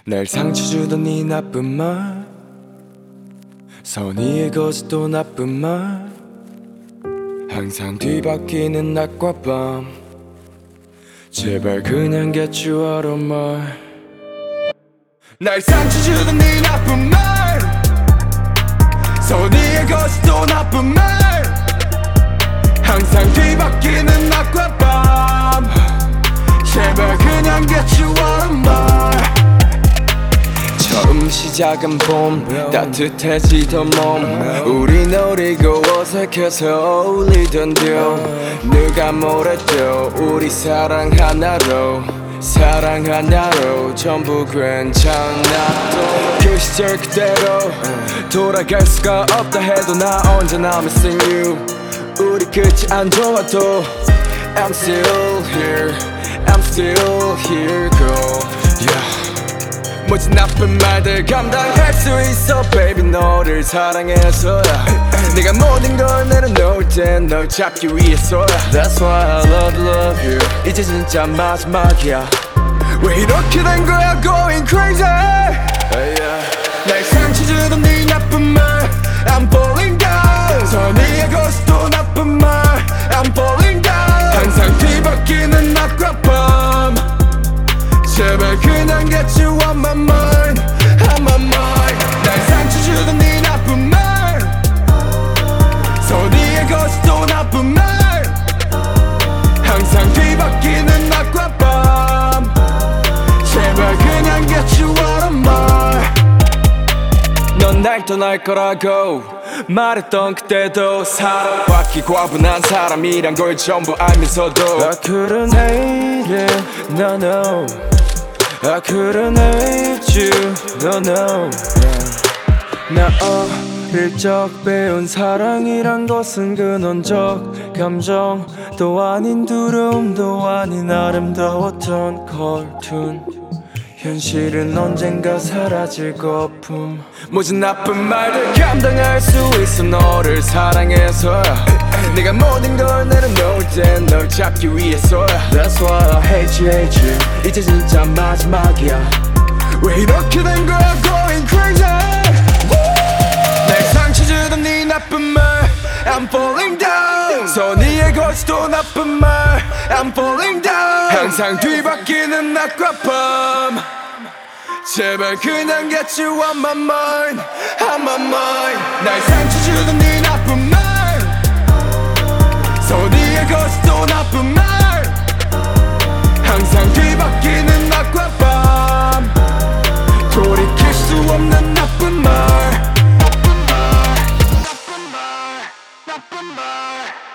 날 상처 주던 네 나쁜 말, 선의의 거짓 또 나쁜 말, 항상 뒤바뀌는 낮과 밤. 제발 그냥 get you out of my. 날 상처 주던 네 나쁜 말, 선의의 거짓 또 나쁜 말, 항상 뒤바뀌는 낮과 밤. 제발 그냥 get you out of my. 처음 시작은 봄, 따뜻해지던 몸, 우리 노리고 어색해서 어울리던 듀오. 누가 뭐래도 우리 사랑 하나로 전부 괜찮아. 또 그 시절 그대로 돌아갈 수가 없다 해도 나 언제나 missing you. 우리 끝이 안 좋아도 I'm still here, I'm still here girl. Yeah. 모진 나쁜 말들 감당할 수 있어 baby. 너를 사랑해서야. 내가 모든 걸 내려놓을 땐 널 잡기 위해서야. That's why I love you. 이제 진짜 마지막이야. 왜 이렇게 된 거야 going crazy. 날 상처 주던 네 나쁜 말, I'm falling down. 선의의 거짓 또 나쁜 말, I'm falling down. 항상 뒤바뀌는 낮과 밤. 제발 그냥 get you on my mind, on my mind. 날 상처 주던 네 나쁜 말, 선의의 거짓 또 나쁜 말, 항상 뒤바뀌는 낮과 밤. 제발 그냥 get you out of my. 넌 날 떠날 거라고 말했던 그때도 사랑받기 과분한 사람이란 걸 전부 알면서도 I couldn't hate it, no no. I couldn't hate you, no no. 나 어릴 적 배운 사랑이란 것은 근원적 감정도 아닌 두려움도 아닌 아름다웠던 컬툰. 현실은 언젠가 사라질 거품. 모진 나쁜 말들 감당할 수 있어 너를 사랑해서야. 내가 모든 걸 내려놓을 땐 널 잡기 위해서야. That's why I hate you. 이제 진짜 마지막이야. 왜 이렇게 된 거야 going crazy. 날 상처 주던 네 나쁜 말, I'm falling down. 선의의 거짓 또 나쁜 말, I'm falling down. 항상 뒤바뀌는 낮과 밤. 제발 그냥 get you on my mind, on my mind. 날 상처 주던 네 나쁜 말, 선의의 거짓 또 나쁜 말, 항상 뒤바뀌는 낮과 밤. 돌이킬 수 없는 나쁜 말, 나쁜 말, 나쁜 말, 나쁜 말.